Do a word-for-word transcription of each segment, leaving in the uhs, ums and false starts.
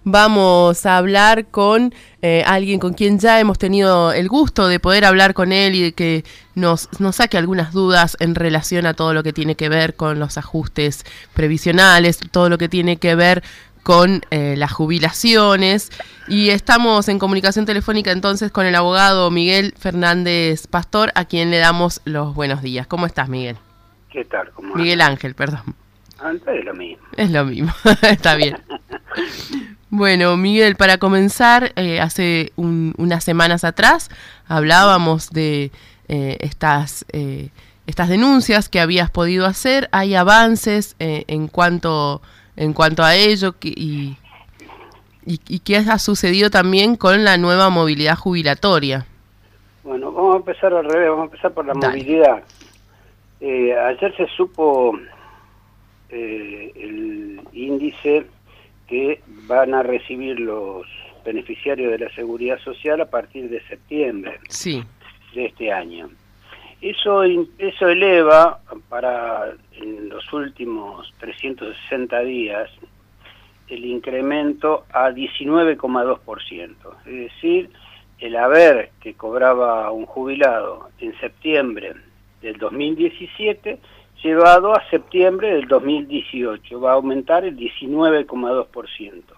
vamos a hablar con eh, alguien con quien ya hemos tenido el gusto de poder hablar con él y de que nos, nos saque algunas dudas en relación a todo lo que tiene que ver con los ajustes previsionales, todo lo que tiene que ver con eh, las jubilaciones. Y estamos en comunicación telefónica entonces con el abogado Miguel Fernández Pastor, a quien le damos los buenos días. ¿Cómo estás, Miguel? ¿Qué tal? ¿Cómo Miguel andas? Ángel, perdón. Antes es lo mismo. Es lo mismo, está bien. Bueno, Miguel, para comenzar, eh, hace un, unas semanas atrás hablábamos de eh, estas, eh, estas denuncias que habías podido hacer. ¿Hay avances eh, en cuanto en cuanto a ello que, y, y, y qué ha sucedido también con la nueva movilidad jubilatoria? Bueno, vamos a empezar al revés, vamos a empezar por la Dale. movilidad. Eh, ayer se supo eh, el índice que van a recibir los beneficiarios de la Seguridad Social a partir de septiembre Sí. de este año. Eso, eso eleva para en los últimos trescientos sesenta días el incremento a diecinueve coma dos por ciento. Es decir, el haber que cobraba un jubilado en septiembre del dos mil diecisiete, llevado a septiembre del dos mil dieciocho, va a aumentar el diecinueve coma dos por ciento.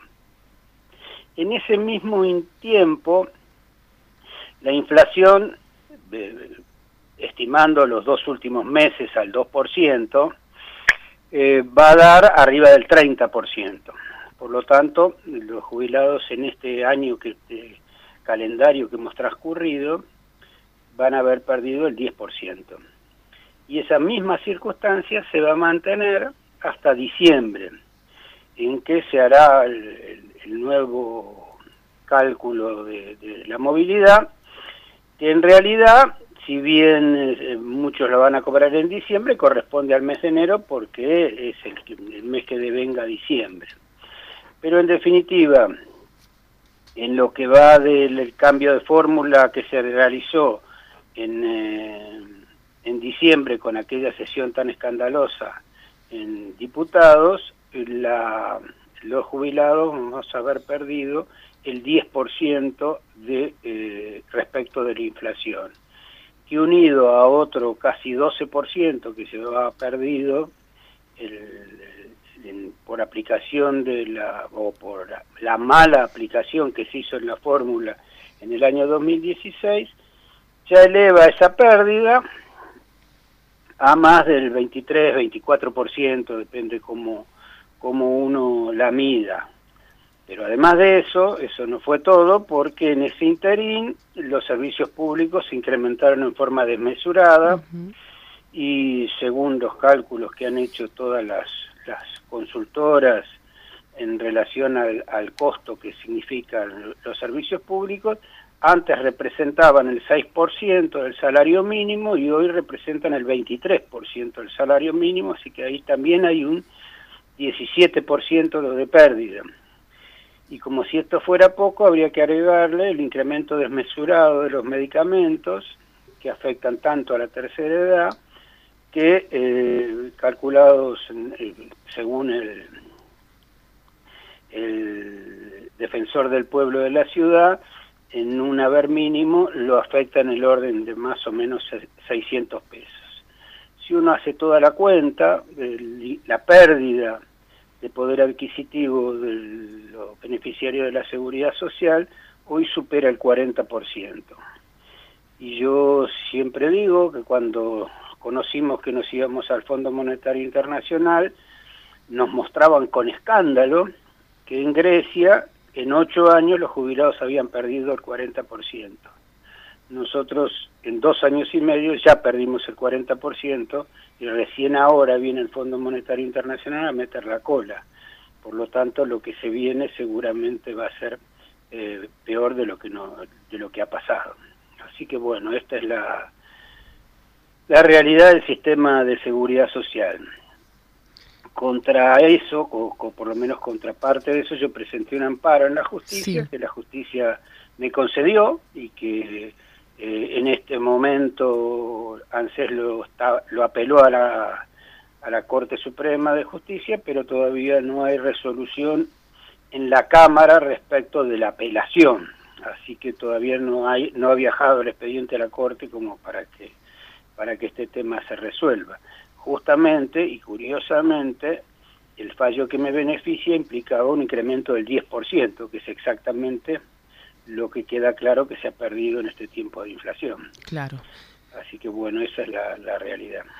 En ese mismo tiempo, la inflación, eh, estimando los dos últimos meses al dos por ciento, eh, va a dar arriba del treinta por ciento. Por lo tanto, los jubilados en este año, que este calendario que hemos transcurrido, van a haber perdido el diez por ciento. Y esa misma circunstancia se va a mantener hasta diciembre, en que se hará el, el, el nuevo cálculo de, de la movilidad, que en realidad, si bien eh, muchos lo van a cobrar en diciembre, corresponde al mes de enero porque es el, el mes que devenga diciembre. Pero en definitiva, en lo que va del cambio de fórmula que se realizó en, eh, en diciembre con aquella sesión tan escandalosa en diputados, la, los jubilados vamos a haber perdido el diez por ciento de, eh, respecto de la inflación, que unido a otro casi doce por ciento que se ha perdido el, el, por aplicación de la, o por la, la mala aplicación que se hizo en la fórmula en el año dos mil dieciséis, ya eleva esa pérdida a más del veintitrés, veinticuatro por ciento, depende cómo, cómo uno la mida. Pero además de eso, eso no fue todo, porque en ese interín los servicios públicos se incrementaron en forma desmesurada, uh-huh. Y según los cálculos que han hecho todas las, las consultoras en relación al, al costo que significan los servicios públicos, antes representaban el seis por ciento del salario mínimo y hoy representan el veintitrés por ciento del salario mínimo, así que ahí también hay un diecisiete por ciento de pérdida. Y como si esto fuera poco, habría que agregarle el incremento desmesurado de los medicamentos que afectan tanto a la tercera edad, que eh, calculados eh, según el, el defensor del pueblo de la ciudad, en un haber mínimo lo afecta en el orden de más o menos seiscientos pesos. Si uno hace toda la cuenta, el, la pérdida de poder adquisitivo de los beneficiarios de la Seguridad Social hoy supera el cuarenta por ciento. Y yo siempre digo que cuando conocimos que nos íbamos al Fondo Monetario Internacional, nos mostraban con escándalo que en Grecia en ocho años los jubilados habían perdido el cuarenta por ciento. Nosotros en dos años y medio ya perdimos el cuarenta por ciento y recién ahora viene el Fondo Monetario Internacional a meter la cola. Por lo tanto, lo que se viene seguramente va a ser eh, peor de lo que no, de lo que ha pasado. Así que bueno, esta es la, la realidad del sistema de seguridad social. Contra eso, o, o por lo menos contra parte de eso, yo presenté un amparo en la justicia, sí. que la justicia me concedió y que eh, en este momento ANSES lo, está, lo apeló a la, a la Corte Suprema de Justicia, pero todavía no hay resolución en la Cámara respecto de la apelación, así que todavía no hay no ha viajado el expediente a la Corte como para que para que este tema se resuelva. Justamente y curiosamente, el fallo que me beneficia implicaba un incremento del diez por ciento, que es exactamente lo que queda claro que se ha perdido en este tiempo de inflación. Claro. Así que bueno, esa es la, la realidad.